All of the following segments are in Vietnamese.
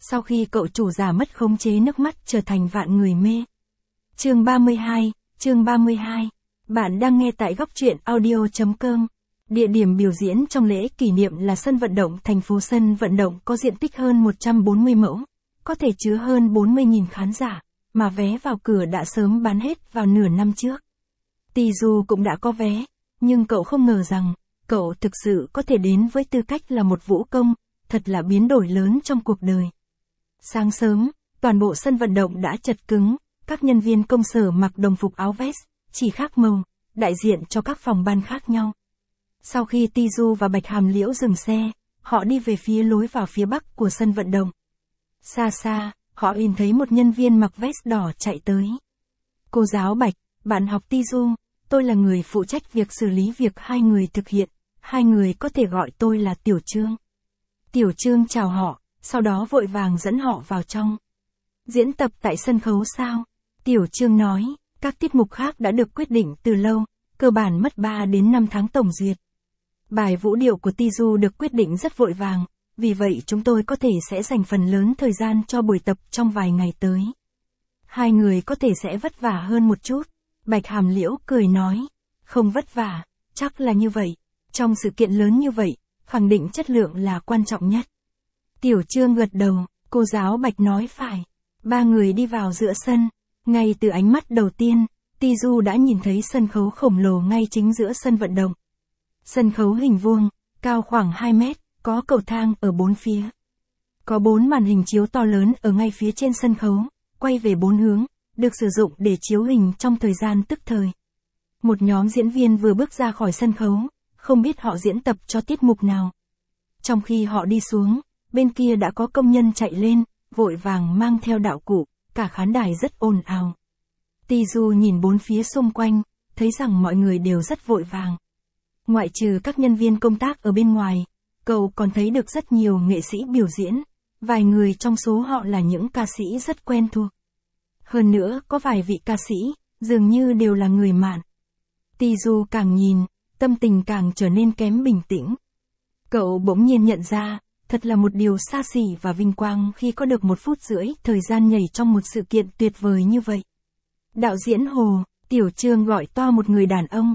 sau khi cậu chủ giả mất khống chế nước mắt trở thành vạn người mê. Chương 32. Bạn đang nghe tại góc truyện audio.com. Địa điểm biểu diễn trong lễ kỷ niệm là sân vận động thành phố. Sân vận động có diện tích hơn 140 mẫu, có thể chứa hơn 40.000 khán giả, mà vé vào cửa đã sớm bán hết vào nửa năm trước. Tizu cũng đã có vé, nhưng cậu không ngờ rằng, cậu thực sự có thể đến với tư cách là một vũ công, thật là biến đổi lớn trong cuộc đời. Sáng sớm, toàn bộ sân vận động đã chật cứng, các nhân viên công sở mặc đồng phục áo vest, chỉ khác màu, đại diện cho các phòng ban khác nhau. Sau khi Tizu và Bạch Hàm Liễu dừng xe, họ đi về phía lối vào phía bắc của sân vận động. Xa xa, họ nhìn thấy một nhân viên mặc vest đỏ chạy tới. Cô giáo Bạch, bạn học Tizu, tôi là người phụ trách việc xử lý việc hai người thực hiện, hai người có thể gọi tôi là Tiểu Trương. Tiểu Trương chào họ, sau đó vội vàng dẫn họ vào trong. Diễn tập tại sân khấu sao? Tiểu Trương nói, các tiết mục khác đã được quyết định từ lâu, cơ bản mất 3 đến 5 tháng tổng duyệt. Bài vũ điệu của Tizu được quyết định rất vội vàng, vì vậy chúng tôi có thể sẽ dành phần lớn thời gian cho buổi tập trong vài ngày tới. Hai người có thể sẽ vất vả hơn một chút. Bạch Hàm Liễu cười nói, không vất vả, chắc là như vậy. Trong sự kiện lớn như vậy, khẳng định chất lượng là quan trọng nhất. Tiểu Trương gật đầu, cô giáo Bạch nói phải. Ba người đi vào giữa sân. Ngay từ ánh mắt đầu tiên, Tizu đã nhìn thấy sân khấu khổng lồ ngay chính giữa sân vận động. Sân khấu hình vuông, cao khoảng 2 mét, có cầu thang ở bốn phía. Có 4 màn hình chiếu to lớn ở ngay phía trên sân khấu, quay về 4 hướng, được sử dụng để chiếu hình trong thời gian tức thời. Một nhóm diễn viên vừa bước ra khỏi sân khấu, không biết họ diễn tập cho tiết mục nào. Trong khi họ đi xuống, bên kia đã có công nhân chạy lên, vội vàng mang theo đạo cụ, cả khán đài rất ồn ào. Tizu nhìn bốn phía xung quanh, thấy rằng mọi người đều rất vội vàng. Ngoại trừ các nhân viên công tác ở bên ngoài, cậu còn thấy được rất nhiều nghệ sĩ biểu diễn, vài người trong số họ là những ca sĩ rất quen thuộc. Hơn nữa có vài vị ca sĩ, dường như đều là người Mạn. Tizu càng nhìn, tâm tình càng trở nên kém bình tĩnh. Cậu bỗng nhiên nhận ra, thật là một điều xa xỉ và vinh quang khi có được 1 phút rưỡi thời gian nhảy trong một sự kiện tuyệt vời như vậy. Đạo diễn Hồ, Tiểu Trương gọi to một người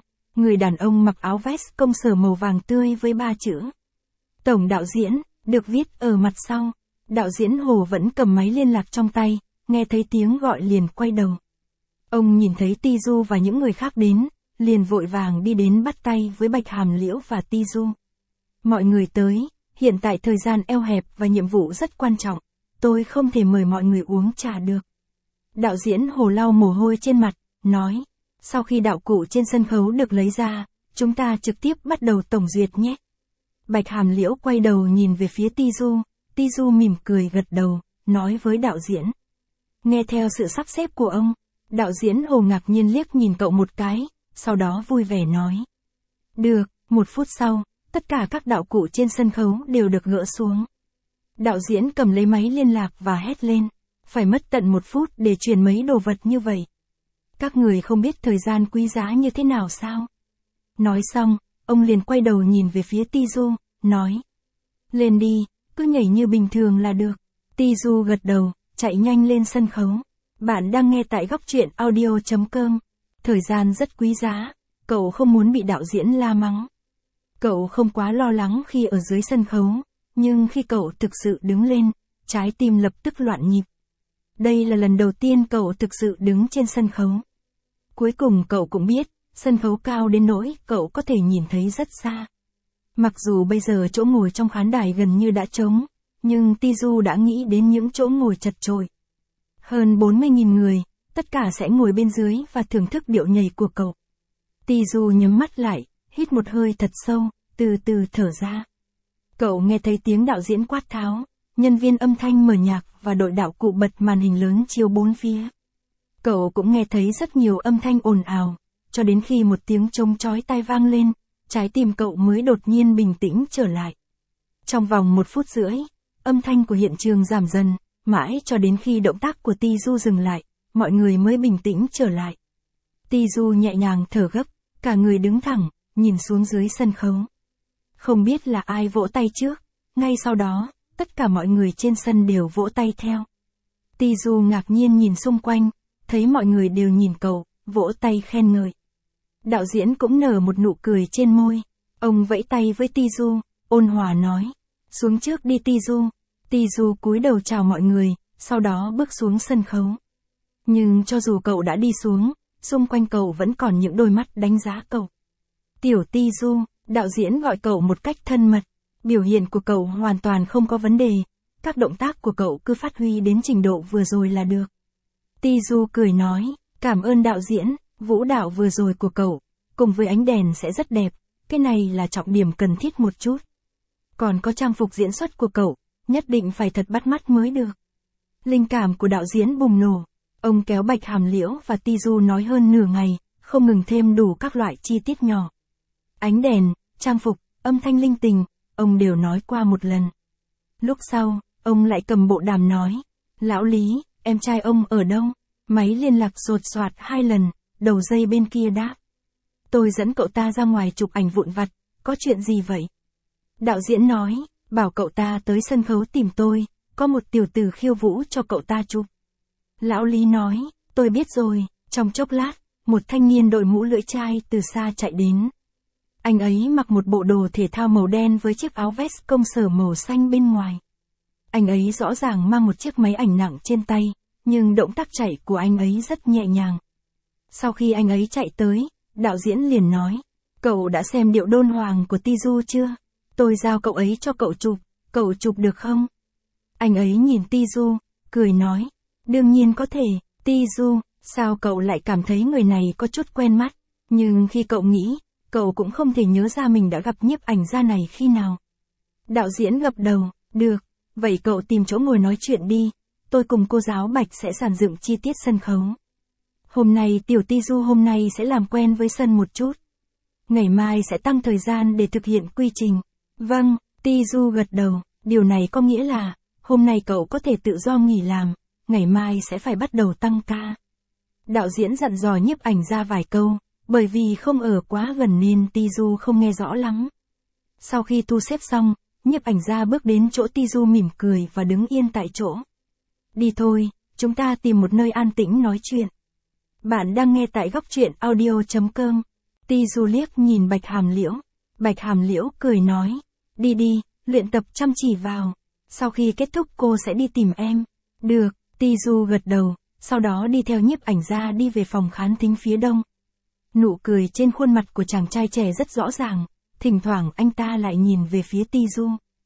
đàn ông mặc áo vest công sở màu vàng tươi với 3 chữ. Tổng đạo diễn, được viết ở mặt sau. Đạo diễn Hồ vẫn cầm máy liên lạc trong tay, nghe thấy tiếng gọi liền quay đầu. Ông nhìn thấy Tizu và những người khác đến, liền vội vàng đi đến bắt tay với Bạch Hàm Liễu và Tizu. Mọi người tới, hiện tại thời gian eo hẹp và nhiệm vụ rất quan trọng, tôi không thể mời mọi người uống trà được. Đạo diễn Hồ lau mồ hôi trên mặt, nói, sau khi đạo cụ trên sân khấu được lấy ra, chúng ta trực tiếp bắt đầu tổng duyệt nhé. Bạch Hàm Liễu quay đầu nhìn về phía Tizu, Tizu mỉm cười gật đầu, nói với đạo diễn. Nghe theo sự sắp xếp của ông, đạo diễn Hồ ngạc nhiên liếc nhìn cậu một cái, sau đó vui vẻ nói. Được, 1 phút sau, tất cả các đạo cụ trên sân khấu đều được gỡ xuống. Đạo diễn cầm lấy máy liên lạc và hét lên, phải mất tận 1 phút để truyền mấy đồ vật như vậy. Các người không biết thời gian quý giá như thế nào sao? Nói xong, ông liền quay đầu nhìn về phía Tizu, nói. Lên đi, cứ nhảy như bình thường là được. Tizu gật đầu, chạy nhanh lên sân khấu. Bạn đang nghe tại góc truyện audio.com. Thời gian rất quý giá, cậu không muốn bị đạo diễn la mắng. Cậu không quá lo lắng khi ở dưới sân khấu, nhưng khi cậu thực sự đứng lên, trái tim lập tức loạn nhịp. Đây là lần đầu tiên cậu thực sự đứng trên sân khấu. Cuối cùng cậu cũng biết, sân khấu cao đến nỗi cậu có thể nhìn thấy rất xa. Mặc dù bây giờ chỗ ngồi trong khán đài gần như đã trống, nhưng Tizu đã nghĩ đến những chỗ ngồi chật chội. Hơn 40.000 người, tất cả sẽ ngồi bên dưới và thưởng thức điệu nhảy của cậu. Tizu nhắm mắt lại, hít một hơi thật sâu, từ từ thở ra. Cậu nghe thấy tiếng đạo diễn quát tháo, nhân viên âm thanh mở nhạc và đội đạo cụ bật màn hình lớn chiếu 4 phía. Cậu cũng nghe thấy rất nhiều âm thanh ồn ào, cho đến khi một tiếng trống chói tai vang lên, trái tim cậu mới đột nhiên bình tĩnh trở lại. Trong vòng 1 phút rưỡi, âm thanh của hiện trường giảm dần, mãi cho đến khi động tác của Tizu dừng lại, mọi người mới bình tĩnh trở lại. Tizu nhẹ nhàng thở gấp, cả người đứng thẳng, nhìn xuống dưới sân khấu. Không biết là ai vỗ tay trước, ngay sau đó, tất cả mọi người trên sân đều vỗ tay theo. Ti Du ngạc nhiên nhìn xung quanh, thấy mọi người đều nhìn cậu, vỗ tay khen ngợi. Đạo diễn cũng nở một nụ cười trên môi. Ông vẫy tay với Ti Du, ôn hòa nói. Xuống trước đi Ti Du. Ti Du cúi đầu chào mọi người, sau đó bước xuống sân khấu. Nhưng cho dù cậu đã đi xuống, xung quanh cậu vẫn còn những đôi mắt đánh giá cậu. Tiểu Ti Du, đạo diễn gọi cậu một cách thân mật. Biểu hiện của cậu hoàn toàn không có vấn đề. Các động tác của cậu cứ phát huy đến trình độ vừa rồi là được. Ti Du cười nói, cảm ơn đạo diễn, vũ đạo vừa rồi của cậu, cùng với ánh đèn sẽ rất đẹp, cái này là trọng điểm cần thiết một chút. Còn có trang phục diễn xuất của cậu, nhất định phải thật bắt mắt mới được. Linh cảm của đạo diễn bùng nổ, ông kéo Bạch Hàm Liễu và Ti Du nói hơn nửa ngày, không ngừng thêm đủ các loại chi tiết nhỏ. Ánh đèn, trang phục, âm thanh linh tình, ông đều nói qua một lần. Lúc sau, ông lại cầm bộ đàm nói, lão Lý, em trai ông ở đâu? Máy liên lạc sột soạt 2 lần, đầu dây bên kia đáp. Tôi dẫn cậu ta ra ngoài chụp ảnh vụn vặt, có chuyện gì vậy? Đạo diễn nói, bảo cậu ta tới sân khấu tìm tôi, có một tiểu tử khiêu vũ cho cậu ta chụp. Lão Lý nói, tôi biết rồi, trong chốc lát, một thanh niên đội mũ lưỡi chai từ xa chạy đến. Anh ấy mặc một bộ đồ thể thao màu đen với chiếc áo vest công sở màu xanh bên ngoài. Anh ấy rõ ràng mang một chiếc máy ảnh nặng trên tay, nhưng động tác chạy của anh ấy rất nhẹ nhàng. Sau khi anh ấy chạy tới, đạo diễn liền nói, cậu đã xem Điệu Đôn Hoàng của Ti Du chưa? Tôi giao cậu ấy cho cậu chụp được không? Anh ấy nhìn Ti Du, cười nói, đương nhiên có thể, Ti Du, sao cậu lại cảm thấy người này có chút quen mắt, nhưng khi cậu nghĩ, cậu cũng không thể nhớ ra mình đã gặp nhiếp ảnh gia này khi nào. Đạo diễn gật đầu, được, vậy cậu tìm chỗ ngồi nói chuyện đi, tôi cùng cô giáo Bạch sẽ dàn dựng chi tiết sân khấu. Hôm nay tiểu Ti Du hôm nay sẽ làm quen với sân một chút. Ngày mai sẽ tăng thời gian để thực hiện quy trình. Vâng, Ti Du gật đầu, điều này có nghĩa là, hôm nay cậu có thể tự do nghỉ làm, ngày mai sẽ phải bắt đầu tăng ca. Đạo diễn dặn dò nhiếp ảnh ra vài câu, bởi vì không ở quá gần nên Ti Du không nghe rõ lắm. Sau khi thu xếp xong, nhiếp ảnh ra bước đến chỗ Ti Du mỉm cười và đứng yên tại chỗ. Đi thôi, chúng ta tìm một nơi an tĩnh nói chuyện. Bạn đang nghe tại góc truyện audio.com. Ti Du liếc nhìn Bạch Hàm Liễu. Bạch Hàm Liễu cười nói, đi đi, luyện tập chăm chỉ vào. Sau khi kết thúc cô sẽ đi tìm em. Được, Ti Du gật đầu, sau đó đi theo nhiếp ảnh ra đi về phòng khán thính phía đông. Nụ cười trên khuôn mặt của chàng trai trẻ rất rõ ràng, thỉnh thoảng anh ta lại nhìn về phía Ti Du.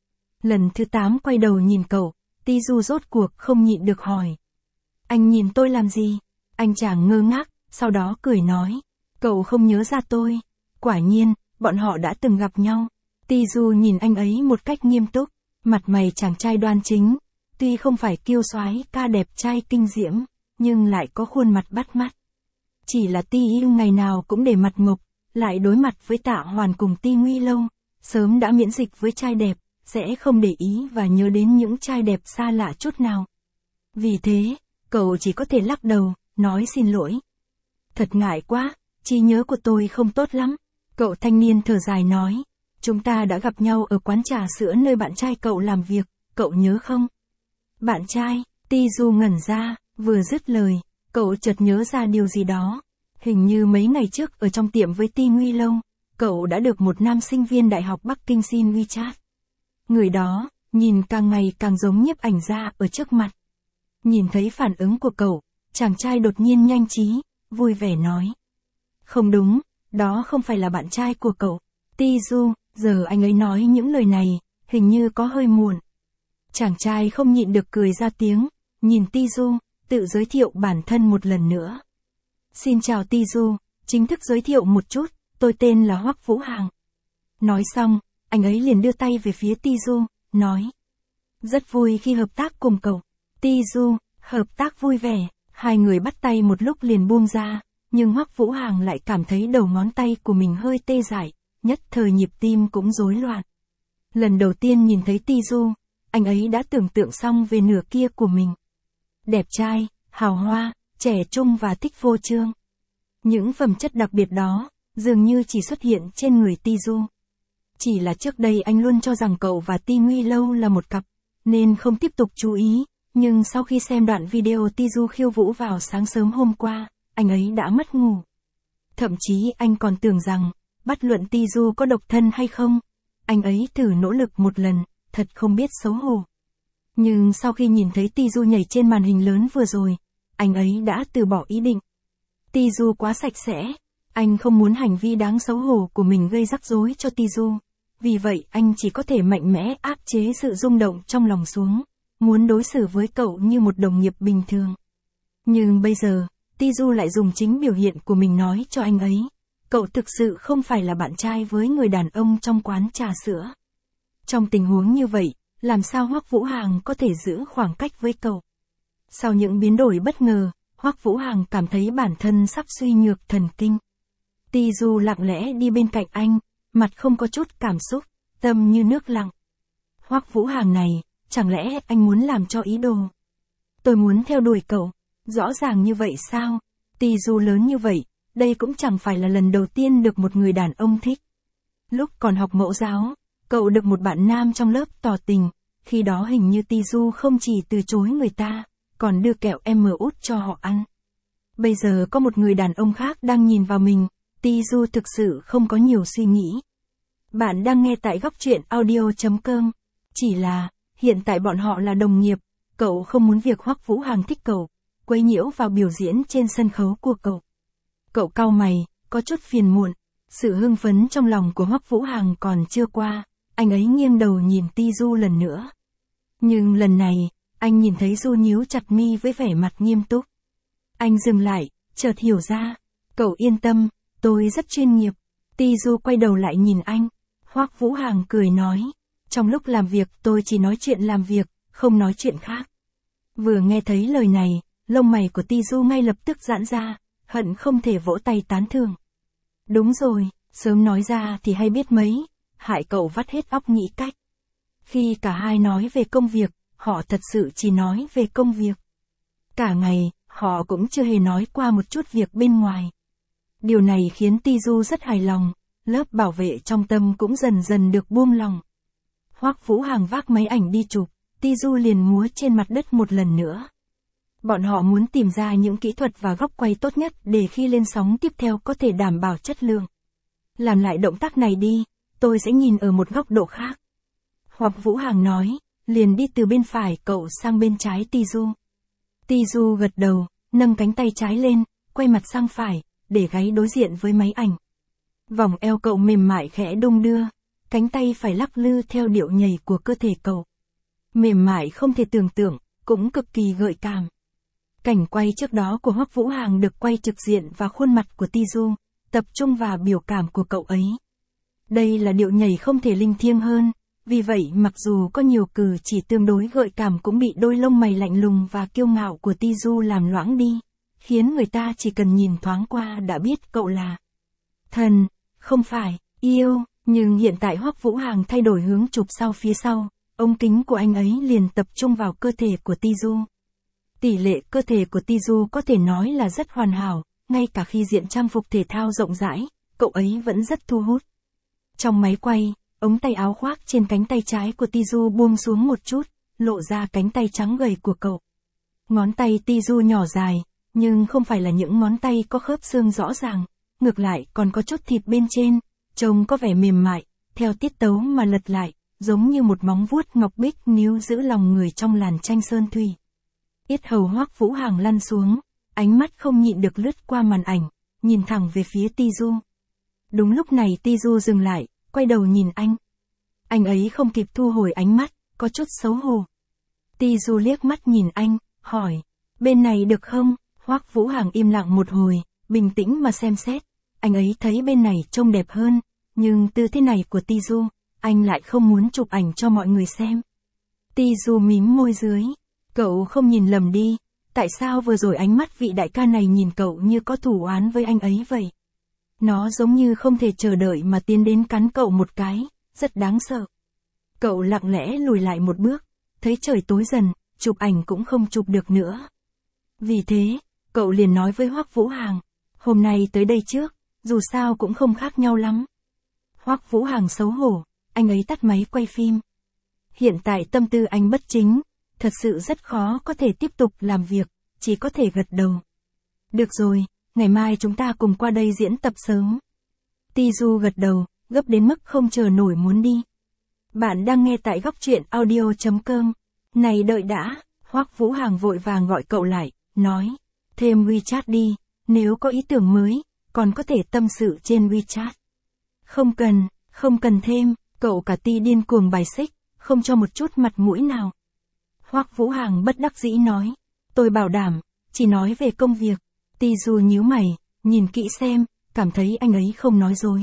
Lần thứ 8 quay đầu nhìn cậu, Ti Du rốt cuộc không nhịn được hỏi. Anh nhìn tôi làm gì? Anh chàng ngơ ngác, sau đó cười nói. Cậu không nhớ ra tôi. Quả nhiên, bọn họ đã từng gặp nhau. Ti Du nhìn anh ấy một cách nghiêm túc, mặt mày chàng trai đoan chính. Tuy không phải kiêu soái ca đẹp trai kinh diễm, nhưng lại có khuôn mặt bắt mắt. Chỉ là Ti Yêu ngày nào cũng để mặt ngục, lại đối mặt với Tạ Hoàn cùng Ti Nguy Lâu, sớm đã miễn dịch với trai đẹp, sẽ không để ý và nhớ đến những trai đẹp xa lạ chút nào. Vì thế, cậu chỉ có thể lắc đầu, nói xin lỗi. Thật ngại quá, trí nhớ của tôi không tốt lắm. Cậu thanh niên thở dài nói, chúng ta đã gặp nhau ở quán trà sữa nơi bạn trai cậu làm việc, cậu nhớ không? Bạn trai, Ti Du ngẩn ra, vừa dứt lời, cậu chợt nhớ ra điều gì đó. Hình như mấy ngày trước ở trong tiệm với Ti Nguy Lâu, cậu đã được một nam sinh viên đại học Bắc Kinh xin WeChat. Người đó, nhìn càng ngày càng giống nhiếp ảnh gia ở trước mặt. Nhìn thấy phản ứng của cậu, chàng trai đột nhiên nhanh trí, vui vẻ nói. Không đúng, đó không phải là bạn trai của cậu. Ti Du, giờ anh ấy nói những lời này, hình như có hơi muộn. Chàng trai không nhịn được cười ra tiếng, nhìn Ti Du, tự giới thiệu bản thân một lần nữa. Xin chào Ti Du, chính thức giới thiệu một chút, tôi tên là Hoắc Vũ Hàng. Nói xong, anh ấy liền đưa tay về phía Ti Du, nói. Rất vui khi hợp tác cùng cậu. Ti Du, hợp tác vui vẻ, hai người bắt tay một lúc liền buông ra, nhưng Hoắc Vũ Hàng lại cảm thấy đầu ngón tay của mình hơi tê dại, nhất thời nhịp tim cũng rối loạn. Lần đầu tiên nhìn thấy Ti Du, anh ấy đã tưởng tượng xong về nửa kia của mình. Đẹp trai, hào hoa, trẻ trung và thích vô chương. Những phẩm chất đặc biệt đó, dường như chỉ xuất hiện trên người Ti Du. Chỉ là trước đây anh luôn cho rằng cậu và Ti Nguy Lâu là một cặp, nên không tiếp tục chú ý, nhưng sau khi xem đoạn video Tizu khiêu vũ vào sáng sớm hôm qua, anh ấy đã mất ngủ. Thậm chí anh còn tưởng rằng, bất luận Tizu có độc thân hay không, anh ấy thử nỗ lực một lần, thật không biết xấu hổ. Nhưng sau khi nhìn thấy Tizu nhảy trên màn hình lớn vừa rồi, anh ấy đã từ bỏ ý định. Tizu quá sạch sẽ, anh không muốn hành vi đáng xấu hổ của mình gây rắc rối cho Tizu. Vì vậy anh chỉ có thể mạnh mẽ áp chế sự rung động trong lòng xuống, muốn đối xử với cậu như một đồng nghiệp bình thường. Nhưng bây giờ, Tizu lại dùng chính biểu hiện của mình nói cho anh ấy, cậu thực sự không phải là bạn trai với người đàn ông trong quán trà sữa. Trong tình huống như vậy, làm sao Hoắc Vũ Hằng có thể giữ khoảng cách với cậu? Sau những biến đổi bất ngờ, Hoắc Vũ Hằng cảm thấy bản thân sắp suy nhược thần kinh. Tizu lặng lẽ đi bên cạnh anh, mặt không có chút cảm xúc, tâm như nước lặng. Hoắc Vũ Hằng này, chẳng lẽ anh muốn làm cho ý đồ? Tôi muốn theo đuổi cậu, rõ ràng như vậy sao? Tizu lớn như vậy, đây cũng chẳng phải là lần đầu tiên được một người đàn ông thích. Lúc còn học mẫu giáo, cậu được một bạn nam trong lớp tỏ tình, khi đó hình như Tizu không chỉ từ chối người ta, còn đưa kẹo út cho họ ăn. Bây giờ có một người đàn ông khác đang nhìn vào mình, Tizu thực sự không có nhiều suy nghĩ. Bạn đang nghe tại góc truyện audio.com. Chỉ là, hiện tại bọn họ là đồng nghiệp, cậu không muốn việc Hoắc Vũ Hằng thích cậu, quấy nhiễu vào biểu diễn trên sân khấu của cậu. Cậu cau mày, có chút phiền muộn, sự hưng phấn trong lòng của Hoắc Vũ Hằng còn chưa qua, anh ấy nghiêng đầu nhìn Tizu lần nữa. Nhưng lần này, anh nhìn thấy Du nhíu chặt mi với vẻ mặt nghiêm túc. Anh dừng lại, chợt hiểu ra, cậu yên tâm, tôi rất chuyên nghiệp. Tizu quay đầu lại nhìn anh. Hoắc Vũ Hằng cười nói, trong lúc làm việc tôi chỉ nói chuyện làm việc, không nói chuyện khác. Vừa nghe thấy lời này, lông mày của Tizu ngay lập tức giãn ra, hận không thể vỗ tay tán thưởng. Đúng rồi, sớm nói ra thì hay biết mấy, hại cậu vắt hết óc nghĩ cách. Khi cả hai nói về công việc, họ thật sự chỉ nói về công việc. Cả ngày, họ cũng chưa hề nói qua một chút việc bên ngoài. Điều này khiến Tizu rất hài lòng, lớp bảo vệ trong tâm cũng dần dần được buông lòng. Hoắc Vũ Hằng vác máy ảnh đi chụp, Tizu liền múa trên mặt đất một lần nữa. Bọn họ muốn tìm ra những kỹ thuật và góc quay tốt nhất để khi lên sóng tiếp theo có thể đảm bảo chất lượng. Làm lại động tác này đi, tôi sẽ nhìn ở một góc độ khác. Hoắc Vũ Hằng nói, liền đi từ bên phải cậu sang bên trái Tizu. Tizu gật đầu, nâng cánh tay trái lên, quay mặt sang phải, để gáy đối diện với máy ảnh. Vòng eo cậu mềm mại khẽ đung đưa, cánh tay phải lắc lư theo điệu nhảy của cơ thể cậu. Mềm mại không thể tưởng tượng, cũng cực kỳ gợi cảm. Cảnh quay trước đó của Hoắc Vũ Hằng được quay trực diện vào khuôn mặt của Tizu, tập trung vào biểu cảm của cậu ấy. Đây là điệu nhảy không thể linh thiêng hơn, vì vậy mặc dù có nhiều cử chỉ tương đối gợi cảm cũng bị đôi lông mày lạnh lùng và kiêu ngạo của Tizu làm loãng đi, khiến người ta chỉ cần nhìn thoáng qua đã biết cậu là thần, không phải yêu. Nhưng hiện tại Hoắc Vũ Hằng thay đổi hướng chụp sau phía sau, ống kính của anh ấy liền tập trung vào cơ thể của Tizu. Tỷ lệ cơ thể của Tizu có thể nói là rất hoàn hảo, ngay cả khi diện trang phục thể thao rộng rãi, cậu ấy vẫn rất thu hút. Trong máy quay, ống tay áo khoác trên cánh tay trái của Tizu buông xuống một chút, lộ ra cánh tay trắng gầy của cậu. Ngón tay Tizu nhỏ dài, nhưng không phải là những ngón tay có khớp xương rõ ràng, ngược lại còn có chút thịt bên trên, trông có vẻ mềm mại, theo tiết tấu mà lật lại, giống như một móng vuốt ngọc bích níu giữ lòng người trong làn tranh sơn thủy. Yết hầu Hoắc Vũ Hằng lăn xuống, ánh mắt không nhịn được lướt qua màn ảnh, nhìn thẳng về phía Tizu. Đúng lúc này Tizu dừng lại, quay đầu nhìn anh. Anh ấy không kịp thu hồi ánh mắt, có chút xấu hổ. Tizu liếc mắt nhìn anh, hỏi, bên này được không? Hoắc Vũ Hằng im lặng một hồi, bình tĩnh mà xem xét. Anh ấy thấy bên này trông đẹp hơn, nhưng tư thế này của Tizu, anh lại không muốn chụp ảnh cho mọi người xem. Tizu mím môi dưới, cậu không nhìn lầm đi, tại sao vừa rồi ánh mắt vị đại ca này nhìn cậu như có thù oán với anh ấy vậy? Nó giống như không thể chờ đợi mà tiến đến cắn cậu một cái, rất đáng sợ. Cậu lặng lẽ lùi lại một bước, thấy trời tối dần, chụp ảnh cũng không chụp được nữa. Vì thế, cậu liền nói với Hoắc Vũ Hằng, hôm nay tới đây trước, dù sao cũng không khác nhau lắm. Hoắc Vũ Hằng xấu hổ, anh ấy tắt máy quay phim. hiện tại tâm tư anh bất chính, thật sự rất khó có thể tiếp tục làm việc, chỉ có thể gật đầu. Được rồi, ngày mai chúng ta cùng qua đây diễn tập sớm. Tizu gật đầu, gấp đến mức không chờ nổi muốn đi. Bạn đang nghe tại góc truyện audio.com. Này đợi đã, Hoắc Vũ Hằng vội vàng gọi cậu lại, nói, thêm WeChat đi, nếu có ý tưởng mới, còn có thể tâm sự trên WeChat. Không cần thêm, cậu cả Ti điên cuồng bài xích, không cho một chút mặt mũi nào. Hoắc Vũ Hằng bất đắc dĩ nói, tôi bảo đảm, chỉ nói về công việc. Tizu nhíu mày, nhìn kỹ xem, cảm thấy anh ấy không nói dối.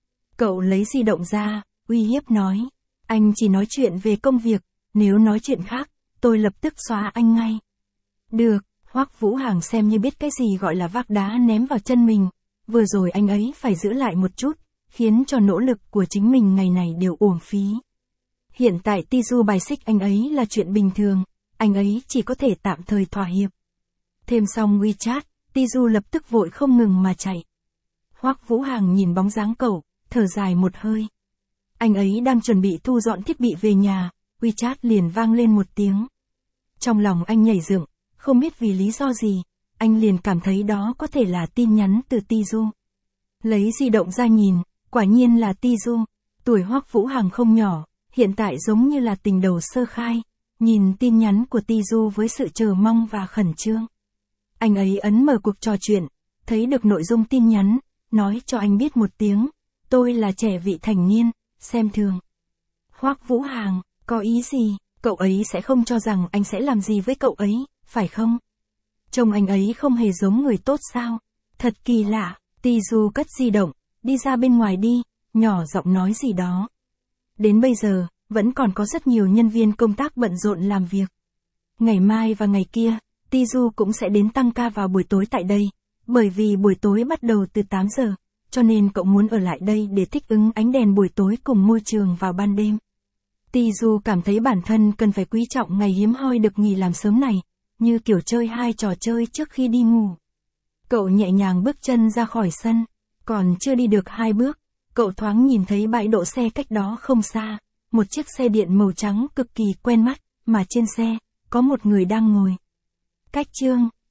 Cậu lấy di động ra, uy hiếp nói, anh chỉ nói chuyện về công việc, nếu nói chuyện khác, tôi lập tức xóa anh ngay. Được, Hoắc Vũ Hằng xem như biết cái gì gọi là vác đá ném vào chân mình, vừa rồi anh ấy phải giữ lại một chút, khiến cho nỗ lực của chính mình ngày này đều uổng phí. Hiện tại Tizu bài xích anh ấy là chuyện bình thường, anh ấy chỉ có thể tạm thời thỏa hiệp. Thêm xong WeChat, Tizu lập tức vội không ngừng mà chạy. Hoắc Vũ Hằng nhìn bóng dáng cậu, thở dài một hơi. Anh ấy đang chuẩn bị thu dọn thiết bị về nhà, WeChat liền vang lên một tiếng. Trong lòng anh nhảy dựng, không biết vì lý do gì, anh liền cảm thấy đó có thể là tin nhắn từ Tizu. Lấy di động ra nhìn, quả nhiên là Tizu. Tuổi Hoắc Vũ Hằng không nhỏ, hiện tại giống như là tình đầu sơ khai, nhìn tin nhắn của Tizu với sự chờ mong và khẩn trương. Anh ấy ấn mở cuộc trò chuyện, thấy được nội dung tin nhắn, nói cho anh biết một tiếng, tôi là trẻ vị thành niên, xem thường. Hoắc Vũ Hằng, có ý gì, cậu ấy sẽ không cho rằng anh sẽ làm gì với cậu ấy, phải không? Trông anh ấy không hề giống người tốt sao? Thật kỳ lạ, Tizu cất di động, đi ra bên ngoài đi, nhỏ giọng nói gì đó. Đến bây giờ, vẫn còn có rất nhiều nhân viên công tác bận rộn làm việc. Ngày mai và ngày kia, Tizu cũng sẽ đến tăng ca vào buổi tối tại đây, bởi vì buổi tối bắt đầu từ 8 giờ, cho nên cậu muốn ở lại đây để thích ứng ánh đèn buổi tối cùng môi trường vào ban đêm. Tizu cảm thấy bản thân cần phải quý trọng ngày hiếm hoi được nghỉ làm sớm này, như kiểu chơi 2 trò chơi trước khi đi ngủ. Cậu nhẹ nhàng bước chân ra khỏi sân, còn chưa đi được 2 bước, cậu thoáng nhìn thấy bãi đỗ xe cách đó không xa, một chiếc xe điện màu trắng cực kỳ quen mắt, mà trên xe, có một người đang ngồi. Cách chương